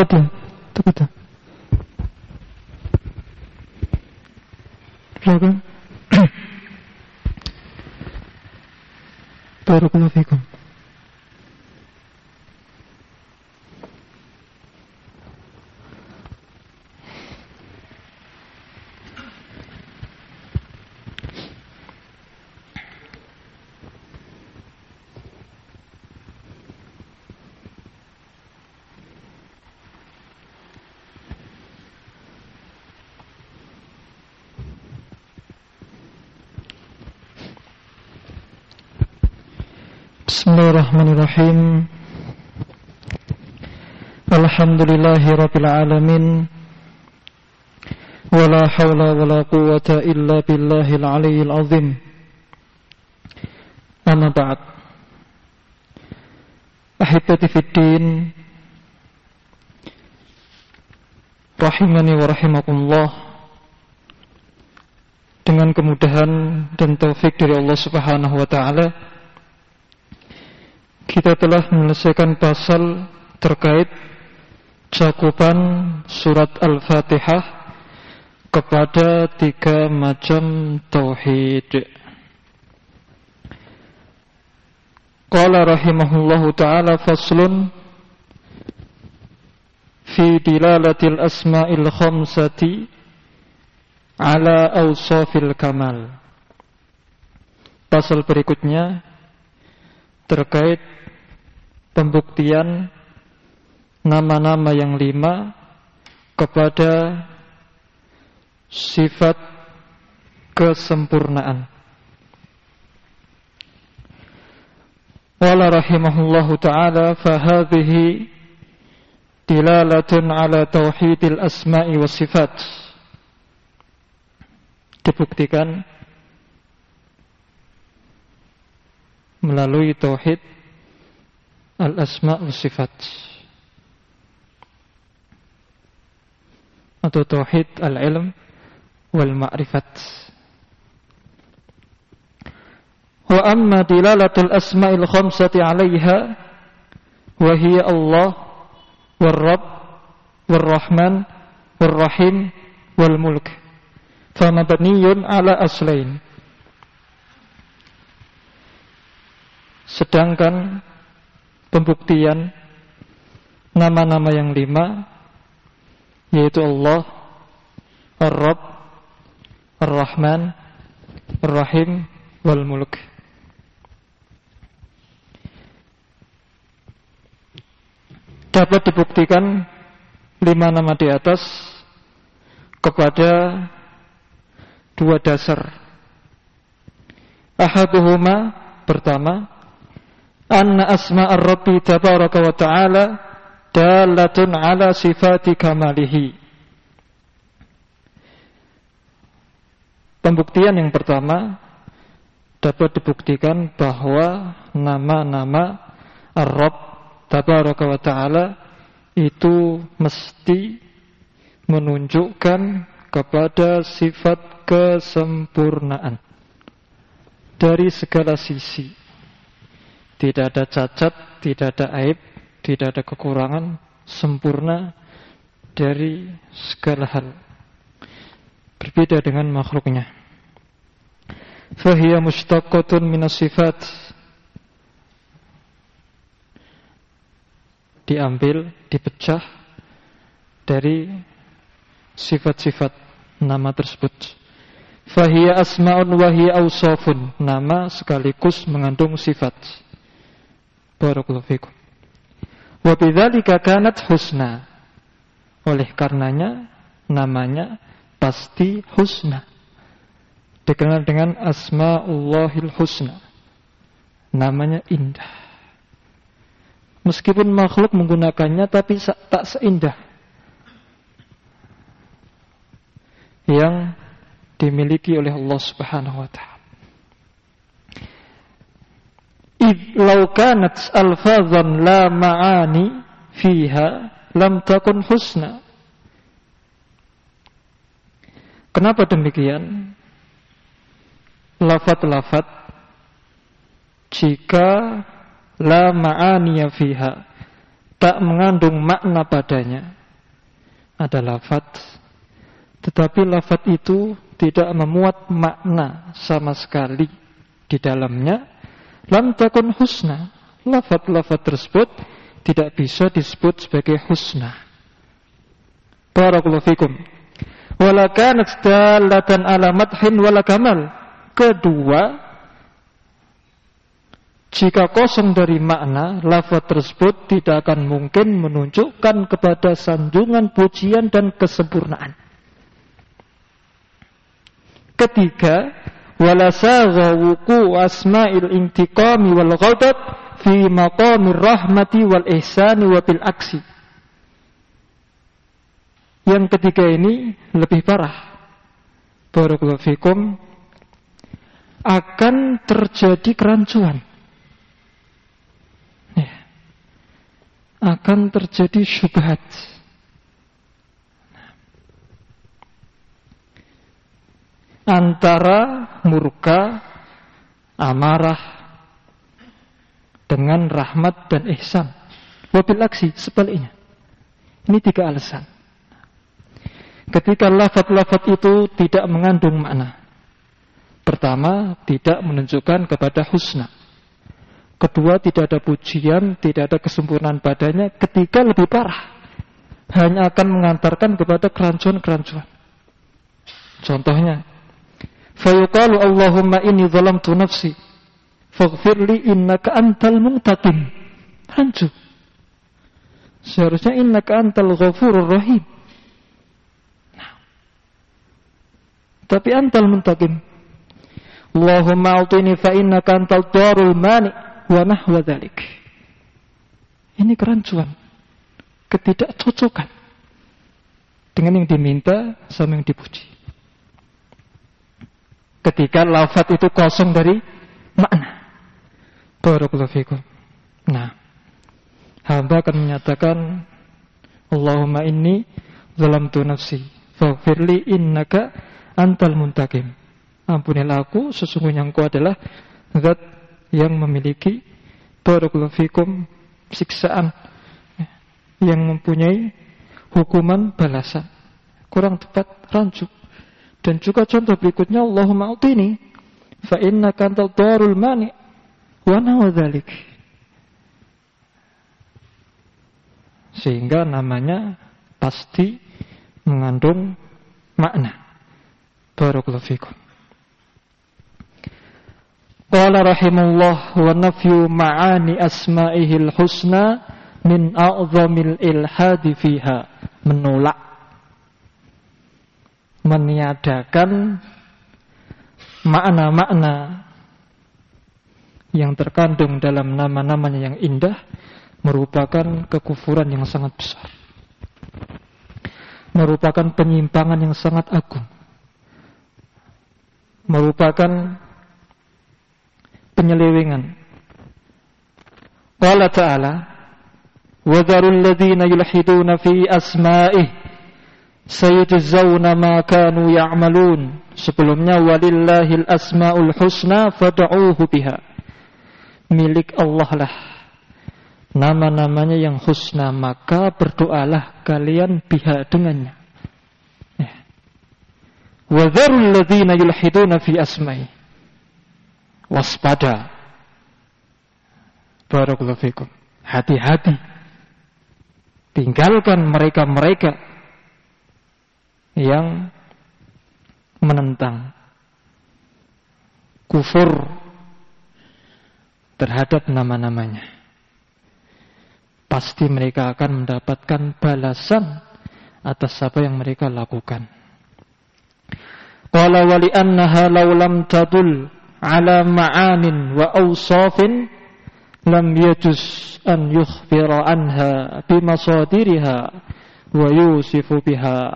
Taqaddam. Silakan. Barakallahu fikum. Bismillahirrahmanirrahim. Alhamdulillahi rabbil alamin. Wala hawla wala quwwata illa billahil aliyyil azim. Amma ba'd. Ahibati fiddin, rahimani wa rahimakumullah. Dengan kemudahan dan taufik dari Allah Subhanahu wa taala, kita telah menyelesaikan pasal terkait cakupan surat Al-Fatihah kepada 3 macam tauhid. Qala rahimahullahu ta'ala faslun fi dilalatil asma'il khamsati ala awsafil kamal. Pasal berikutnya terkait pembuktian nama-nama yang 5 kepada sifat kesempurnaan. Wala rahimahullahu ta'ala fahadhihi dilalatun ala tauhidil asma'i was sifat. Dibuktikan melalui tauhid al-asma' wa sifat atau tauhid al-ilm wal ma'rifat. Wa amma dilalatul asma'il khamsati 'alaiha wa hiya Allah war Rabb war Rahman war Rahim wal Mulk fa mabniyun 'ala aslain. Sedangkan pembuktian nama-nama yang 5, yaitu Allah, Ar-Rabb, Ar-Rahman, Ar-Rahim, wal Mulk. Dapat dibuktikan 5 nama di atas kepada 2 dasar. Ahaduhuma, pertama, anna asma'ar Rabbi tabaraka wa ta'ala dalatun ala sifati kamalihi. Pembuktian yang pertama dapat dibuktikan bahwa nama-nama Ar-Rabb tabaraka wa ta'ala itu mesti menunjukkan kepada sifat kesempurnaan dari segala sisi. Tidak ada cacat, tidak ada aib, tidak ada kekurangan, sempurna dari segala hal. Berbeda dengan makhluknya. Fahiya mushtaqqatun minas sifat. Diambil, dipecah dari sifat-sifat nama tersebut. Fahiya asma'un wa hiya awsafun. Nama sekaligus mengandung sifat. Barakallahu fikum. Wa bidzalika kanat husna. Oleh karenanya namanya pasti husna. Dikenal dengan asmaullahil husna. Namanya indah. Meskipun makhluk menggunakannya tapi tak seindah yang dimiliki oleh Allah Subhanahu wa ta'ala. Lau kanat alfazan la ma'ani fiha lam takun husna. Kenapa demikian? Lafaz-lafaz jika la ma'aniya fiha, tak mengandung makna padanya ada lafadz, tetapi lafadz itu tidak memuat makna sama sekali di dalamnya, lam takun husna. Lafadz-lafadz tersebut tidak bisa disebut sebagai husna. Barakallahu fikum. Wala kanat dalatan ala madhin wala kamal. Kedua, jika kosong dari makna, lafadz tersebut tidak akan mungkin menunjukkan kepada sanjungan, pujian dan kesempurnaan. Ketiga, wala sagha wuqu asma'il intiqami wal ghadab fi maqamir rahmati wal ihsani wa bil aksi. Yang ketiga ini lebih parah. Barakallahu fikum. Akan terjadi kerancuan. Ya. Akan terjadi syubhat. Antara murka, amarah dengan rahmat dan ihsan. Wabil aksi, sebaliknya. Ini 3 alasan. Ketika lafadz-lafadz itu tidak mengandung makna. Pertama, tidak menunjukkan kepada husna. Kedua, tidak ada pujian, tidak ada kesempurnaan padanya. Ketiga, lebih parah, hanya akan mengantarkan kepada kerancuan-kerancuan. Contohnya, fayuqalu Allahumma inni zalamtu nafsi faghfirli innaka antal muntaqim. Rancu. Seharusnya innaka antal ghafurur rahim. Tapi antal muntaqim. Allahumma a'tini fa innaka antal darul mani wa nahwa dzalik. Ini kerancuan, ketidakcocokan dengan yang diminta sama yang dipuji. Ketika lafadz itu kosong dari makna. Barakallahu fikum. Nah, hamba akan menyatakan Allahumma inni zalamtu nafsi faghfirli innaka antal muntaqim. Ampunilah aku, sesungguhnya engkau adalah zat yang memiliki barakallahu fikum siksaan, yang mempunyai hukuman balasan. Kurang tepat, rancu. Dan juga contoh berikutnya, Allahumma a'tini fa innaka antal darul mani wa nahwa dzalik. Sehingga namanya pasti mengandung makna. Barakallahu fikum. Qala rahimullah wa nafyu ma'ani asma'ihil husna min a'zamil ilhadi fiha. Menolak, meniadakan makna-makna yang terkandung dalam nama-namanya yang indah merupakan kekufuran yang sangat besar, merupakan penyimpangan yang sangat agung, merupakan penyelewengan. Qala ta'ala wa dharul ladzina yulhiduna fi asma'ih sayujzauna ma kanu ya'malun. Sebelumnya walillahil asmaul husna fad'uuhu biha. Milik Allah lah nama-namanya yang husna, maka berdoalah kalian biha dengannya. Wa dharul ladzina yulhiduna fi asma'i. Waspada. Barakallahu fikum. Hati-hati. Tinggalkan mereka-mereka yang menentang, kufur terhadap nama-namanya. Pasti mereka akan mendapatkan balasan atas apa yang mereka lakukan. Qala wa li annaha law lam tadul ala ma'anin wa awsafin lam yajuz an yukhbira anha bimasadiriha wa yusifu biha.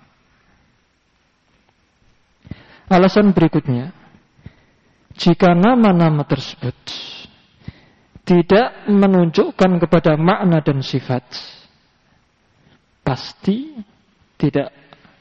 Alasan berikutnya, jika nama-nama tersebut tidak menunjukkan kepada makna dan sifat, pasti tidak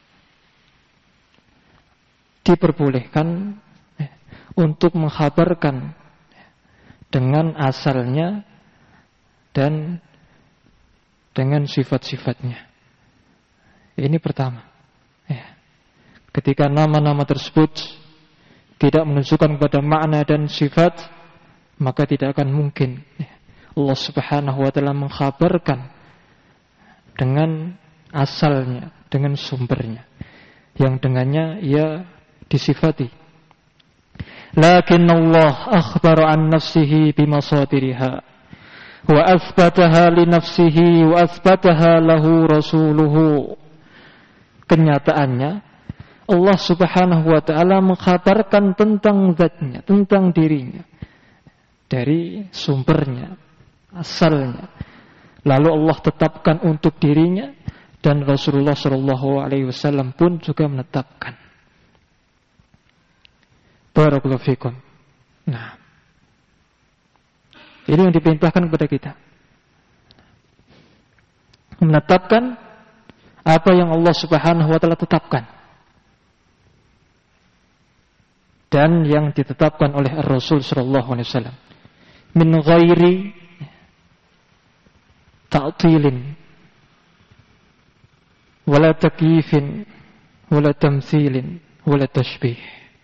diperbolehkan untuk mengkhabarkan dengan asalnya dan dengan sifat-sifatnya. Ini pertama. Ya. Ketika nama-nama tersebut tidak menunjukkan kepada makna dan sifat, maka tidak akan mungkin Allah Subhanahu wa ta'ala mengkhabarkan dengan asalnya, dengan sumbernya, yang dengannya ia disifati. Lakin Allah akhbara an nafsihi bimasadiriha wa athbataha li nafsihi wa athbataha lahu rasuluhu. Kenyataannya Allah Subhanahu wa ta'ala mengkhabarkan tentang zatnya, tentang dirinya dari sumbernya, asalnya. Lalu Allah tetapkan untuk dirinya, dan Rasulullah SAW pun juga menetapkan. Barakallahu fikum. Nah, ini yang diperintahkan kepada kita, menetapkan apa yang Allah Subhanahu wa ta'ala tetapkan dan yang ditetapkan oleh Rasul sallallahu alaihi wasallam min ghairi ta'tilin wala takyifin wala tamthilin wala tashbih.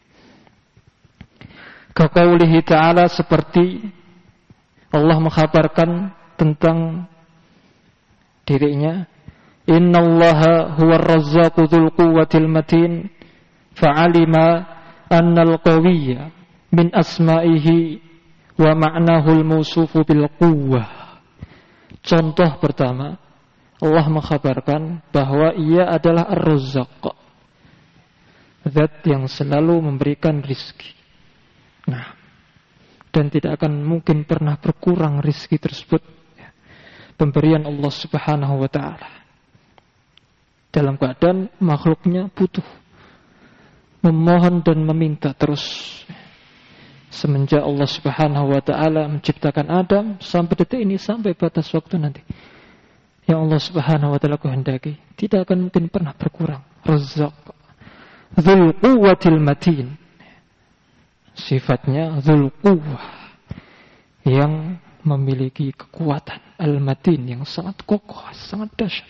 Kaqaulihi ta'ala, seperti Allah mengkhabarkan tentang dirinya, innallaha huwar razzaqu dzul quwwatil matin fa'alima annal qawiyya min asma'ihi wa ma'nahu al-mawsufu bil quwwah. Contoh pertama, Allah mengkhabarkan bahwa ia adalah Ar-Razzaq, zat yang selalu memberikan rizki. Nah, dan tidak akan mungkin pernah berkurang rizki tersebut, pemberian Allah Subhanahu wa ta'ala, dalam keadaan makhluknya butuh, memohon dan meminta terus. Semenjak Allah Subhanahu wa ta'ala menciptakan Adam sampai detik ini, sampai batas waktu nanti yang Allah Subhanahu wa ta'ala kehendaki, tidak akan mungkin pernah berkurang. Razzaq, dzul quwwatil matin, sifatnya dzul quwwah, yang memiliki kekuatan, al-matin, yang sangat kokoh, sangat dahsyat.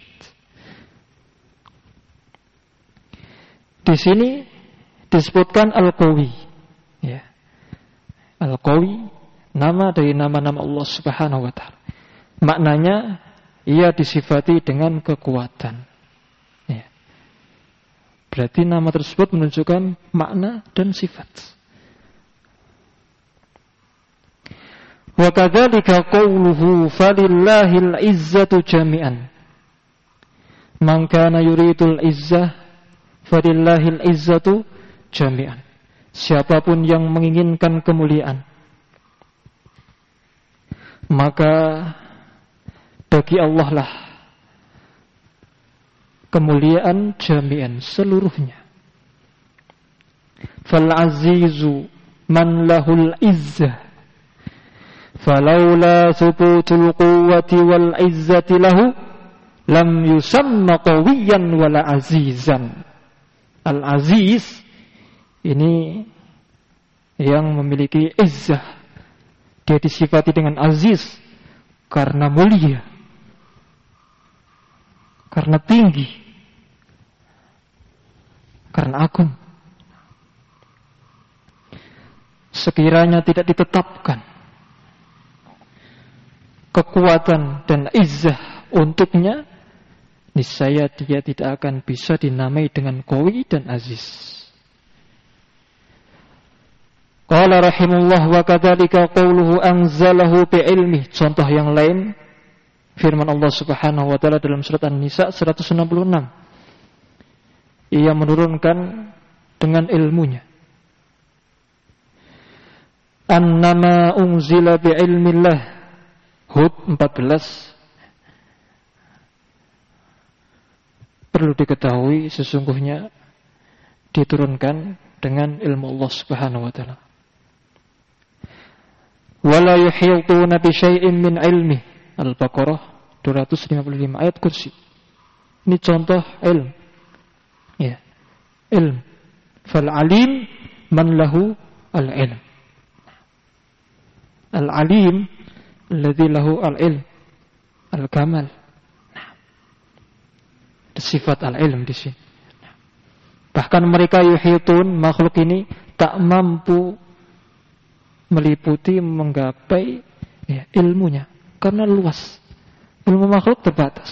Di sini disebutkan al-qawi, ya. Al-qawi, nama dari nama-nama Allah Subhanahu wa ta'ala. Maknanya ia disifati dengan kekuatan, ya. Berarti nama tersebut menunjukkan makna dan sifat. Wa kadzalika qawluhu falillahil izzatu jami'an. Man kana yuridul izzah falillahil izzatu jami'an. Siapapun yang menginginkan kemuliaan, maka bagi Allah lah kemuliaan jami'an, seluruhnya. Fal azizu man lahul izzah falaula thubutul quwwati wal izzati lahu lam yusamma qawiyan wala azizan. Al-aziz ini yang memiliki izzah, dia disifati dengan aziz karena mulia, karena tinggi, karena agung. Sekiranya tidak ditetapkan kekuatan dan izzah untuknya, niscaya dia tidak akan bisa dinamai dengan qawi dan aziz. Qala rahimullah wa kadzalika qawluhu anzalahu bi'ilmi. Contoh yang lain, firman Allah Subhanahu wa ta'ala dalam surat An-Nisa 166. Ia menurunkan dengan ilmunya. Annama unzila bi'ilmillah. Hud 14. Perlu diketahui sesungguhnya diturunkan dengan ilmu Allah Subhanahu wa ta'ala. Wala yuhituna bi syai'in min ilmi. Al-Baqarah 255, ayat kursi. Ini contoh ilm. Ya. Ilm. Fal alim man lahu al-ilm. Al-alim alladzi lahu al-ilm, al-kamal. Nah, Sifat al-ilm di sini. Bahkan mereka yuhitun, makhluk ini tak mampu meliputi, menggapai ilmunya karena luas. Ilmu makhluk terbatas.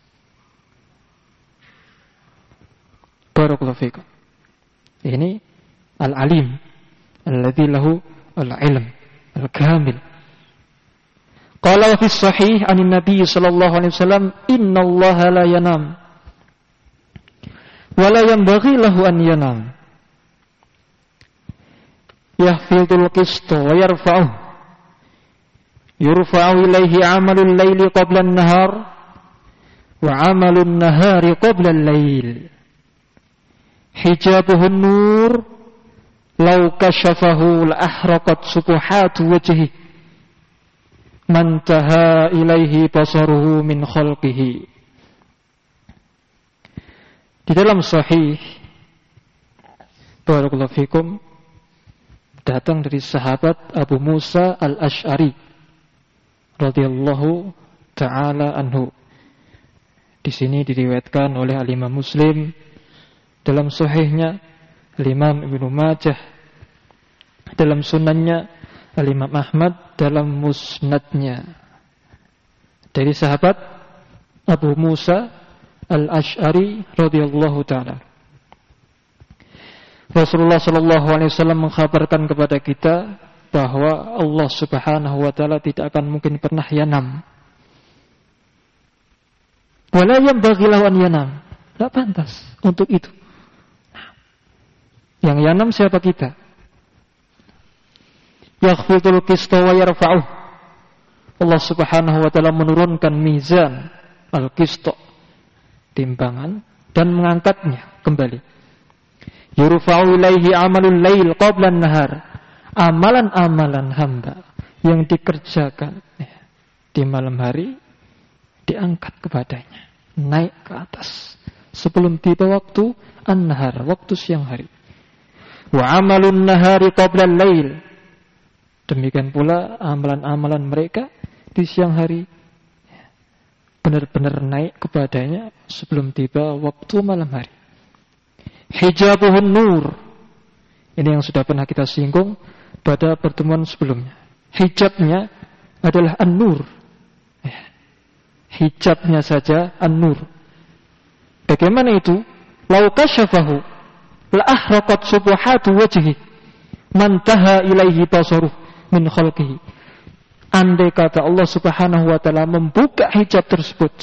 Barakallahu fikum. Ini al-alim alladzi lahu al-ilm al-kamil. Qala fi sahih 'anil nabiy sallallahu alaihi wasallam, innallaha la yanam wa la yanbaghi lahu an yanam. Yahfidul qista wa yarfa'uhu. Yurfa'u ilaihi 'amalul laili qabla an-nahar wa 'amalun nahari qabla al-lail. Hijabuhu an-nur law kashafahu la ahraqat subuhatu wajhihi man taha ilaihi basaruhu min khalqihi. Di dalam sahih, barakallahu fikum, datang dari sahabat Abu Musa al-Asy'ari radhiyallahu ta'ala anhu. Di sini diriwayatkan oleh al-Imam Muslim dalam sahihnya, al-Imam Ibnu Majah dalam sunannya, al-Imam Ahmad dalam musnadnya, dari sahabat Abu Musa al-Asy'ari radhiyallahu ta'ala. Rasulullah sallallahu alaihi wasallam mengkhabarkan kepada kita bahwa Allah Subhanahu wa taala tidak akan mungkin pernah yanam. Wala yanbaghi lahu an yanam. Tidak pantas untuk itu. Yang yanam siapa kita? Yakhfidul qista wa yarfa'uh. Allah Subhanahu wa taala menurunkan mizan al-qista, timbangan, dan mengangkatnya kembali. Yurfa'u ilaihi amalul lail qabla an-nahar. Amalan-amalan hamba yang dikerjakan di malam hari diangkat kepadanya, naik ke atas sebelum tiba waktu an-nahar, waktu siang hari. Wa amalun nahari qabla al-lail. Demikian pula amalan-amalan mereka di siang hari benar-benar naik kepadanya sebelum tiba waktu malam hari. Hijabuhun nur. Ini yang sudah pernah kita singgung pada pertemuan sebelumnya. Hijabnya adalah an-nur. Hijabnya saja an-nur. Bagaimana itu? Lau kasyafahu la ahraqat subuhatu wajhi man taha ilaihi basaruh min khalqihi. Andai kata Allah Subhanahu wa taala membuka hijab tersebut,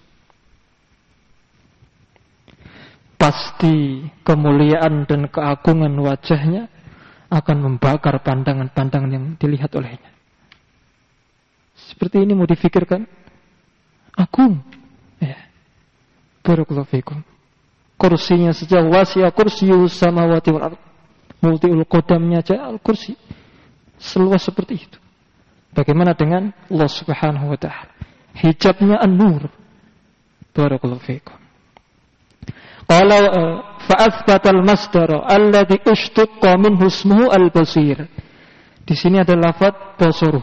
pasti kemuliaan dan keagungan wajahnya akan membakar pandangan-pandangan yang dilihat olehnya. Seperti ini mau difikirkan? Agung. Ya. Barakallahu fikum. Kursinya saja wasi'a kursiyus samawati wal ardh. Multiul qadamnya aja al-kursi. Seluas seperti itu. Bagaimana dengan Allah Subhanahu wa ta'ala? Hijabnya an-nur. Barakallahu fikum. Qala fa'athbatal masdara alladhi ishtaqqa minhu ismuhu al-basir. Di sini ada lafaz basaruh.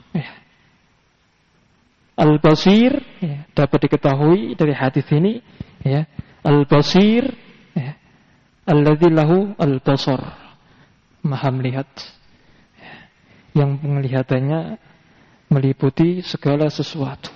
Al-basir dapat diketahui dari hadis ini, al-basir alladzi lahu al-basar, maha melihat, yang penglihatannya meliputi segala sesuatu.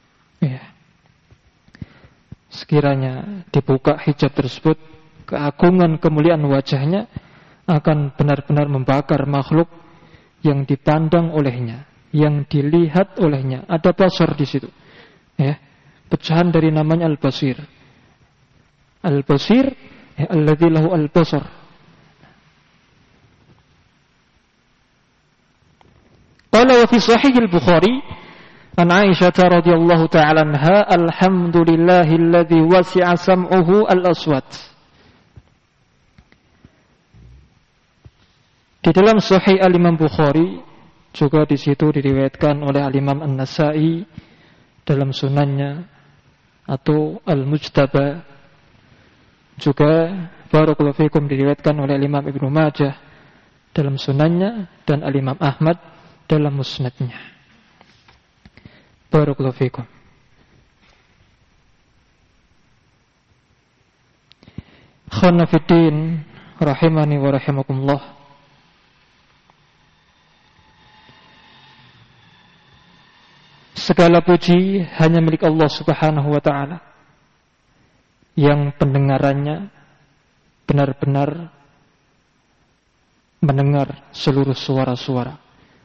Sekiranya dibuka hijab tersebut, keagungan kemuliaan wajahnya akan benar-benar membakar makhluk yang dipandang olehnya, yang dilihat olehnya. Ada basar di situ. Pecahan dari namanya al-basir. Al-basir alladzi lahu al-basar. Qala wa fi sahih al-Bukhari an Aisyah radhiyallahu ta'ala anha, alhamdulillahilladzi wasi'a sam'uhu al-aswat. Di dalam sahih al-Imam Bukhari juga di situ diriwayatkan oleh al-Imam An-Nasa'i dalam sunannya atau Al-Mujtaba, juga barakallahu fikum diriwayatkan oleh Imam Ibnu Majah dalam sunannya dan al-Imam Ahmad dalam musnadnya. Barakallahu fikum. Ikhwana fiddin rahimani wa rahimakumullah. Segala puji hanya milik Allah Subhanahu wa ta'ala, yang pendengarannya benar-benar mendengar seluruh suara-suara.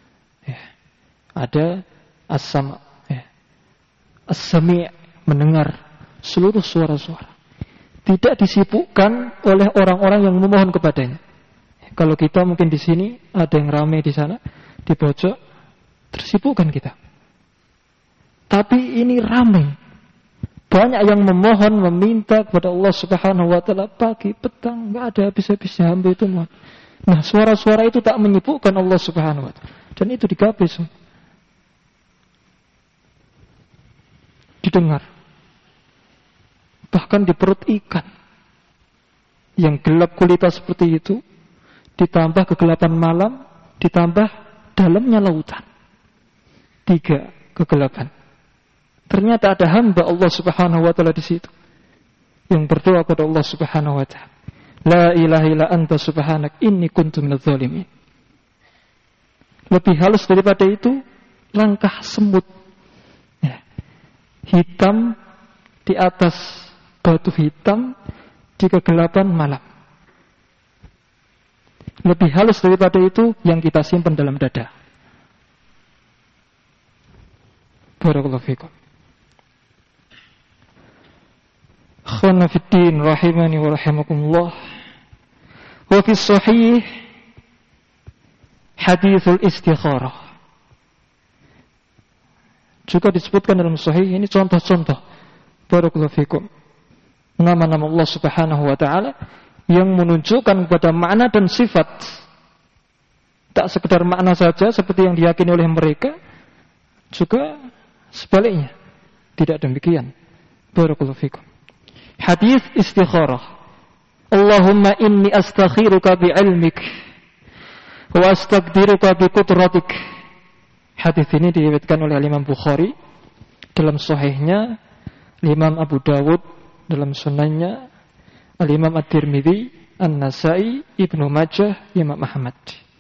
Ada as-sama', as-sami', mendengar seluruh suara-suara. Tidak disibukkan oleh orang-orang yang memohon kepadanya. Kalau kita mungkin di sini ada yang ramai di sana, di pojok, tersibukkan kita. Tapi ini ramai. Banyak yang memohon, meminta kepada Allah Subhanahu wa ta'ala pagi, petang, enggak ada habis-habisnya hamba itu mohon. Nah, suara-suara itu tak menyibukkan Allah Subhanahu wa ta'ala. Dan itu digabis, didengar. Bahkan di perut ikan yang gelap gulita seperti itu, ditambah kegelapan malam, ditambah dalamnya lautan. 3 kegelapan. Ternyata ada hamba Allah Subhanahu wa ta'ala di situ yang berdoa kepada Allah Subhanahu wa ta'ala, la ilaha illa anta subhanak inni kuntu minadz zalimin. Lebih halus daripada itu langkah semut, hitam di atas batu hitam di kegelapan malam. Lebih halus daripada itu yang kita simpan dalam dada. Barakallahu fikum. Khana fiddin rahimani wa rahimakumullah. Wa fi sahih hadithul istikharah. Juga disebutkan dalam sahih, ini contoh-contoh. Barakallahu fikum. Nama-nama Allah Subhanahu wa ta'ala yang menunjukkan kepada makna dan sifat. Tak sekedar makna saja seperti yang diyakini oleh mereka, juga sebaliknya. Tidak demikian. Barakallahu fikum. Hadis istikharah. Allahumma inni astakhiruka bi'ilmik wa astaqdiruka biqudratik. Hadis ini diriwayatkan oleh Imam Bukhari dalam sahihnya, Imam Abu Dawud dalam sunannya, Al-Imam At-Tirmidzi, An-Nasa'i, Ibnu Majah, Imam Ahmad.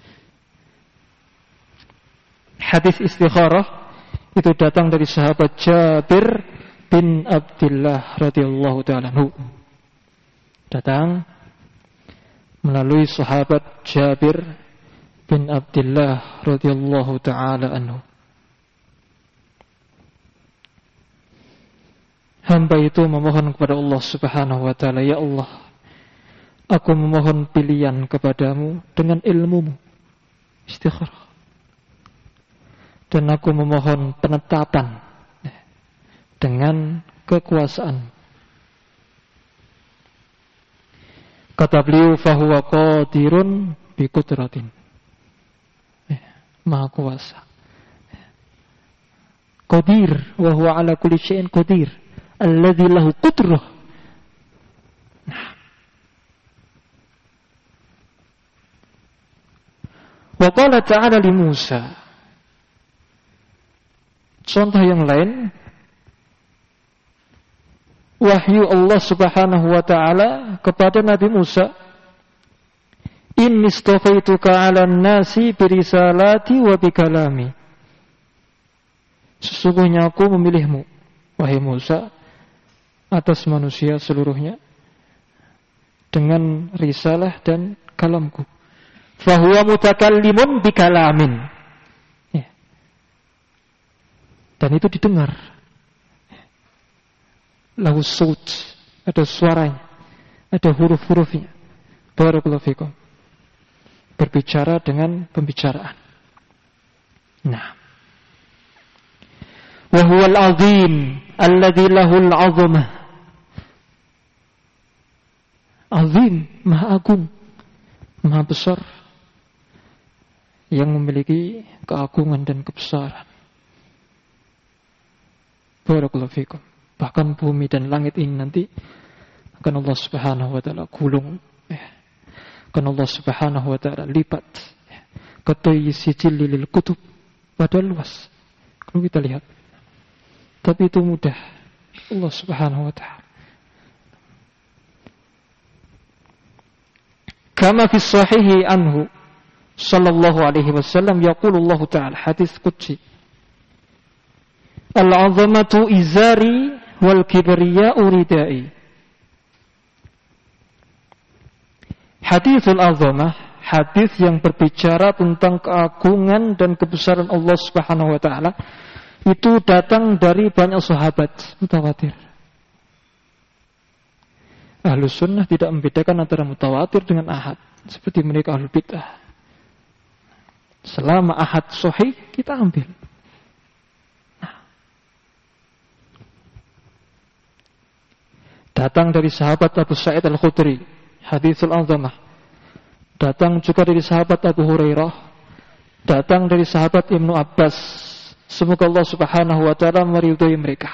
Hadis istikharah itu datang dari sahabat Jabir bin Abdullah radhiyallahu ta'ala anhu. Datang melalui sahabat Jabir bin Abdullah radhiyallahu ta'ala anhu. Hamba itu memohon kepada Allah Subhanahu wa ta'ala, ya Allah, aku memohon pilihan kepadamu dengan ilmumu, istikharah. Dan aku memohon penetapan dengan kekuasaan. Kata beliau, fahuwa qadirun bi qudratin. Maha kuasa. Qadir, wa huwa ala kulli syai'in qadir. Alladzi lahu qudrah. Wa qala ta'ala li Musa. Contoh yang lain, wahyu Allah Subhanahu wa ta'ala kepada Nabi Musa, inni istafaituka 'alan nasi birisalati wa bikalami. Sesungguhnya aku memilihmu, wahai Musa, atas manusia seluruhnya dengan risalah dan kalamku. Fahuwa mutakallimun bikalamin. Dan itu didengar. Lahu sawt, ada suaranya, ada huruf-hurufnya. Barakallahu fikum. Berbicara dengan pembicaraan. Nah. Wa huwal azim alladzi lahul 'azamah. Azim, maha agung, maha besar, yang memiliki keagungan dan kebesaran. Barakallahu fikum. Bahkan bumi dan langit ini nanti akan Allah Subhanahu wa ta'ala gulung, akan Allah Subhanahu wa ta'ala lipat, katoi sijil lil kutub, padahal luas kalau kita lihat, tapi itu mudah Allah Subhanahu wa ta'ala. Kama fi sahihi anhu sallallahu alaihi wasallam yaqulullahu ta'ala, hadis qudsi, al-'azamatu izari wal kibriya'u ridai. Hadisul azamah, hadis yang berbicara tentang keagungan dan kebesaran Allah Subhanahu wa taala, itu datang dari banyak sahabat, mutawatir. Ahlus sunnah tidak membedakan antara mutawatir dengan ahad, seperti mereka ahlul bid'ah. Selama ahad sahih, kita ambil. Datang dari sahabat Abu Sa'id Al-Khudri, hadisul azamah. Datang juga dari sahabat Abu Hurairah. Datang dari sahabat Ibnu Abbas. Semoga Allah Subhanahu wa ta'ala meridhai mereka.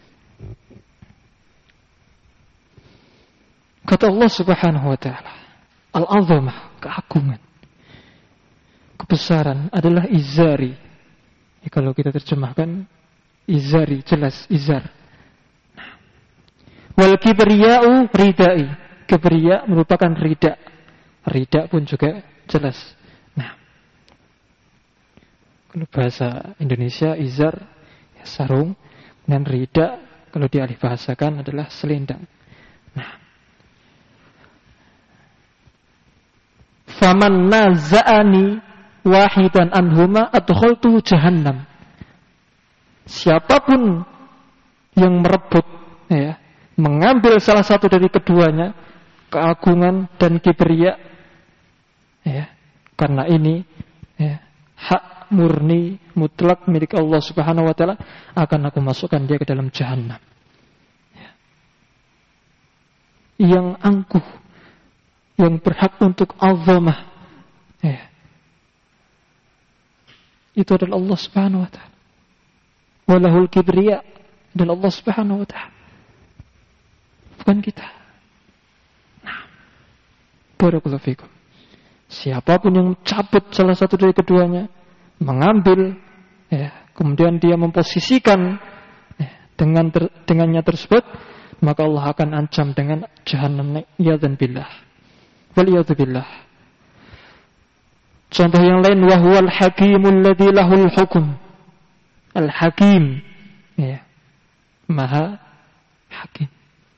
Kata Allah Subhanahu wa ta'ala, al-azamah, keagungan, kebesaran adalah izari. Ya, kalau kita terjemahkan izari, jelas izar. Wal kibriya'u ridai. Kibriya merupakan rida. Rida pun juga jelas. Nah, kalau bahasa Indonesia izar, ya, sarung, dan rida kalau dialih bahasakan adalah selendang. Nah, faman naza'ani wahidan anhuma adkhaltuhu jahannam. Siapapun yang merebut, ya, mengambil salah satu dari keduanya, keagungan dan kibriya, ya, karena ini, ya, hak murni mutlak milik Allah Subhanahu wa taala, akan aku masukkan dia ke dalam jahannam. Ya. Yang angkuh, yang berhak untuk azamah, ya, itu adalah Allah Subhanahu wa taala. Walahul kibriya, adalah Allah Subhanahu wa taala, bukan kita. Nah, barakallahu fikum. Siapapun yang cabut salah satu dari keduanya, mengambil, ya, kemudian dia memposisikan, ya, dengannya tersebut, maka Allah akan ancam dengan jahannam. Ya'dzan billah. Waliyadzu billah. Contoh yang lain, wa huwal hakimul ladzi lahul hukm. Al-Hakim, ya, Maha Hakim,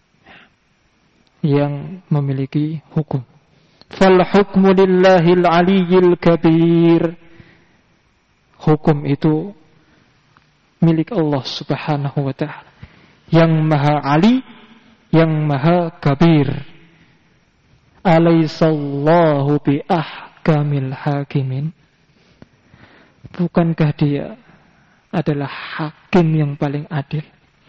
yang memiliki hukum. Fal hukmu lillahil aliyyil kabir. Hukum itu milik Allah Subhanahu wa ta'ala, yang Maha Ali, yang Maha Kabir. Alaisallahu bi ahkamil hakimin. Bukankah dia adalah hakim yang paling adil?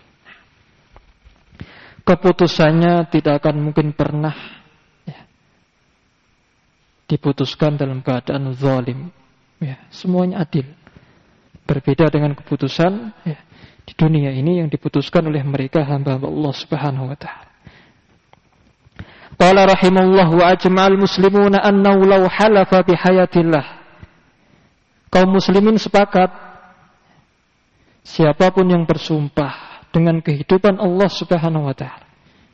Keputusannya tidak akan mungkin pernah, ya, diputuskan dalam keadaan zalim. Ya, semuanya adil. Berbeda dengan keputusan, ya, di dunia ini yang diputuskan oleh mereka hamba-hamba Allah Subhanahu wa ta'ala. Qala rahimallahu wa ajma'al muslimuna annahu law halafa bihayatillah. Kaum muslimin sepakat, siapapun yang bersumpah dengan kehidupan Allah Subhanahu wa ta'ala,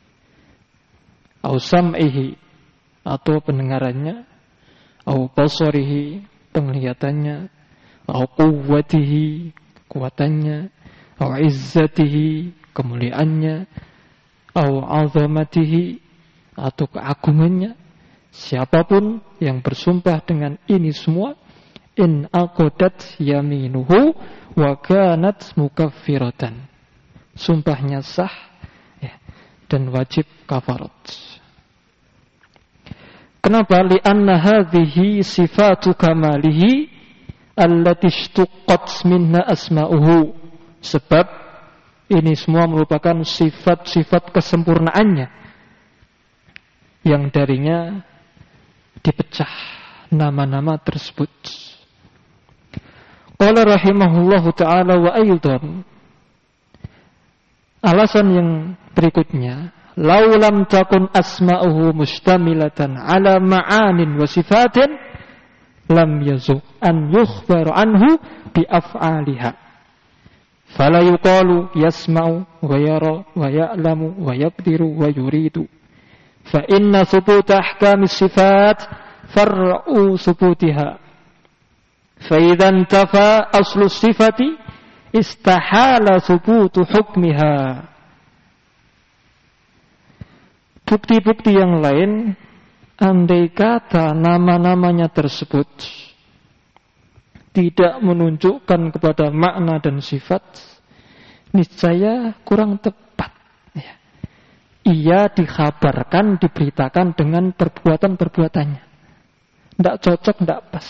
au sam'ihi, atau pendengarannya, au basarihi, penglihatannya, au quwwatihi, kekuatannya, au izzatihi, kemuliaannya, au azamatihi, atau keagungannya, siapapun yang bersumpah dengan ini semua, in aqadat yaminuhu wa kanat mukaffiratan, sumpahnya sah, ya, dan wajib kafarat. Kenapa? Li'anna hadhihi sifatu kamalihi allati ishtuqqat minha asma'uhu. Sebab ini semua merupakan sifat-sifat kesempurnaannya yang darinya dipecah nama-nama tersebut. Qala rahimahullahu ta'ala wa aydan, alasan yang berikutnya, law lam takun asma'uhu mustamilatan ala ma'anin wa sifatin lam yazu an yukhbaru anhu bi af'aliha fala yuqalu yasma'u wa yara wa ya'lamu wa yaqdiru wa yuridu Fa inna thubuta ahkamis sifat far'u thubutiha. Fa idza intafa aslu sifati istahala thubutu hukmiha. Bukti-bukti yang lain, andai kata nama-namanya tersebut tidak menunjukkan kepada makna dan sifat, niscaya kurang tepat. Ia dikhabarkan, diberitakan dengan perbuatan-perbuatannya. Tidak cocok, tidak pas.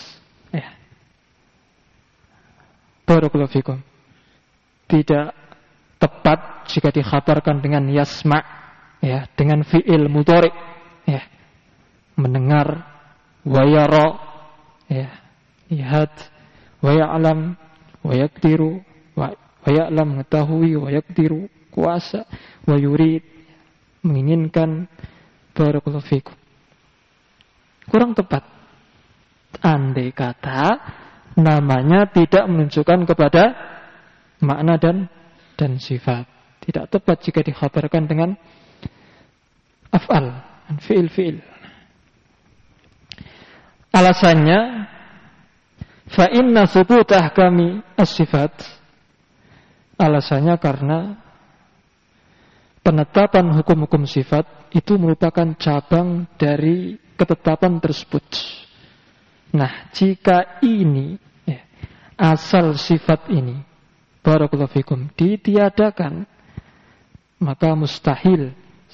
Barakallahu fikum. Tidak tepat jika dikhabarkan dengan yasma', dengan fi'il mudhari', mendengar, wa yara, lihat, wa ya'lam, wa yaqdiru, wa ya'lam, mengetahui, wa yaqdiru, kuasa, wa yurid, menginginkan. Barakallahu fikum. Kurang tepat andai kata namanya tidak menunjukkan kepada makna dan sifat. Tidak tepat jika dikhabarkan dengan af'al, fi'il. Alasannya, fa inna thubut ahkami as-sifat. Alasannya karena penetapan hukum-hukum sifat itu merupakan cabang dari ketetapan tersebut. Nah, jika ini asal sifat ini, barakallahu fikum, ditiadakan, maka mustahil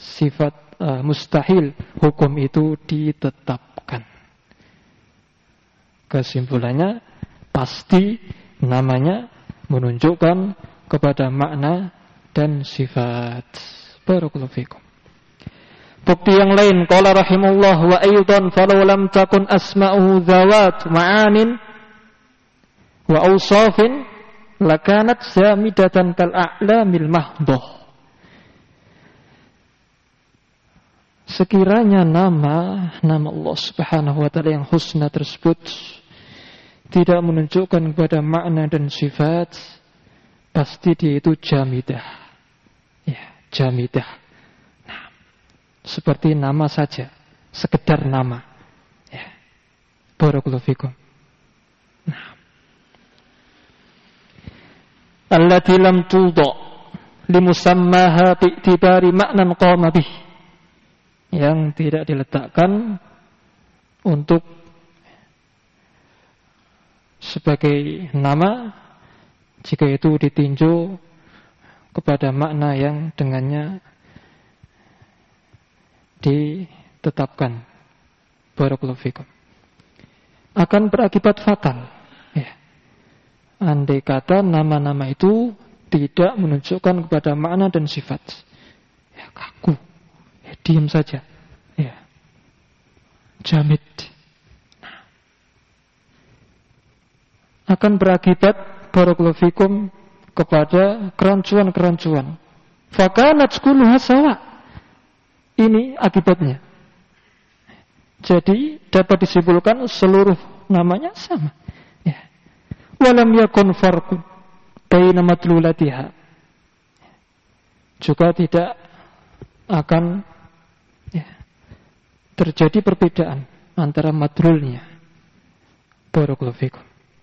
hukum itu ditetapkan. Kesimpulannya, pasti namanya menunjukkan kepada makna dan sifat. Barakallahu fikum. Bukti yang lain, qala rahimullah wa aidan falau lam takun asma'uhu dzawat ma'anin wa awsafin lakanat zamidatan kal a'lamil mahdhah. Sekiranya nama Allah Subhanahu wa taala yang husna tersebut tidak menunjukkan kepada makna dan sifat, pasti dia itu jamidah. Jamidah. Nah, seperti nama saja, sekedar nama. Barakallahu fikum. Nah, allati lam tuda limusammaha bi'tibari ma'nan qama bih, yang tidak diletakkan untuk sebagai nama jika itu ditinjau kepada makna yang dengannya ditetapkan. Barakallahu fikum. Akan berakibat fatal. Andai kata nama-nama itu tidak menunjukkan kepada makna dan sifat, kaku, diam saja, jamid. Akan berakibat, barakallahu fikum, kepada kerancuan-kerancuan. Fakanat kulluha sawa. Ini akibatnya. Jadi dapat disimpulkan seluruh namanya sama. Walam yakun farqun baina madlulatiha. Juga tidak akan terjadi perbedaan antara madlulnya. Barakallahu fikum.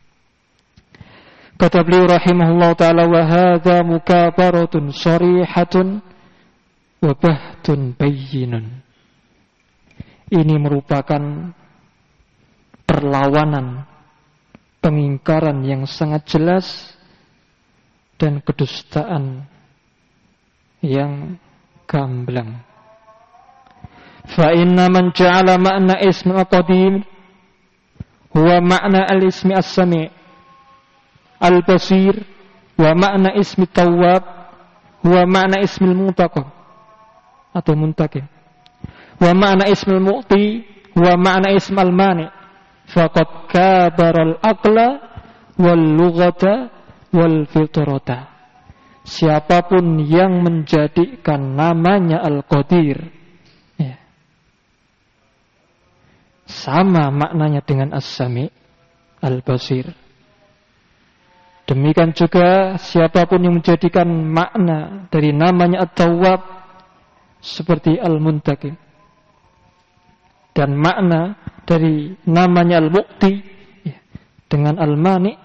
Kata beliau rahimahullah ta'ala, wa hadha mukabaratun sharihatun wa bahtun bayyinun. Ini merupakan perlawanan, pengingkaran yang sangat jelas dan kedustaan yang gamblang. Fa inna man ja'ala ma'na ismi al-qadim huwa ma'na al-ismi as-sami' al-basir, wa makna ismi tawwab, wa makna ismi al-muntaqim atau muntaqim, wa makna ismi al-mu'ti, wa makna ismi al-mani, faqad kabara al-aqla wal lughata wal fitrata. Siapapun yang menjadikan namanya Al-Qadir sama maknanya dengan As-Sami, Al-Basir, demikian juga siapapun yang menjadikan makna dari namanya At-Tawwab seperti Al-Muntaqim, Dan makna dari namanya Al-Mu'ti dengan Al-Mani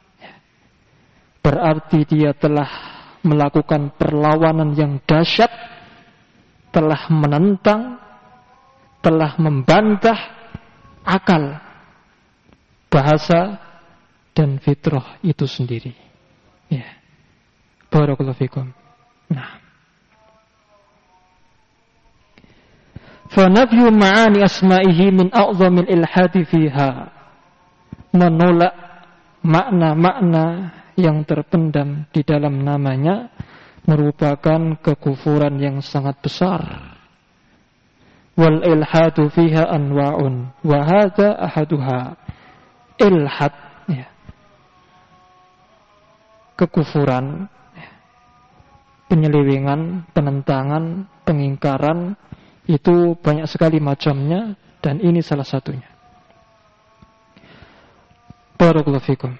berarti dia telah melakukan perlawanan yang dahsyat, telah menentang, telah membantah akal, bahasa dan fitrah itu sendiri. Ya. Barakallahu fikum. Nah. Fa nafyu ma'ani asma'ihi min a'zamil ilhadi fiha. Menolak makna-makna yang terpendam di dalam namanya merupakan kekufuran yang sangat besar. Wal ilhadu fiha anwa'un wa hadza ahaduha. Ilhad, ya. Kekufuran, ya. Penyelewengan, penentangan, pengingkaran, itu banyak sekali macamnya, dan ini salah satunya. Barakallahu fikum.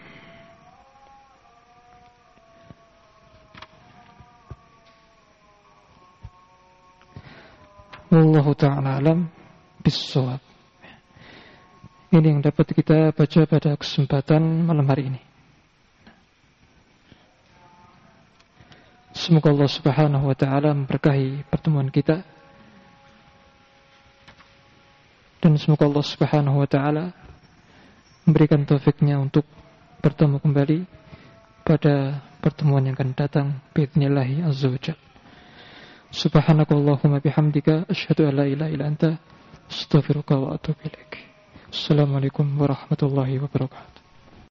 Wallahu ta'ala alam bis-shawab. Ini yang dapat kita baca pada kesempatan malam hari ini. Semoga Allah Subhanahu wa ta'ala memberkahi pertemuan kita. Dan semoga Allah Subhanahu wa ta'ala memberikan taufiknya untuk bertemu kembali pada pertemuan yang akan datang bi'idznillah azza wa jalla. Subhanakallahumma bihamdika asyhadu an la ilaha illa anta astaghfiruka wa atubu ilaik. Assalamualaikum warahmatullahi wabarakatuh.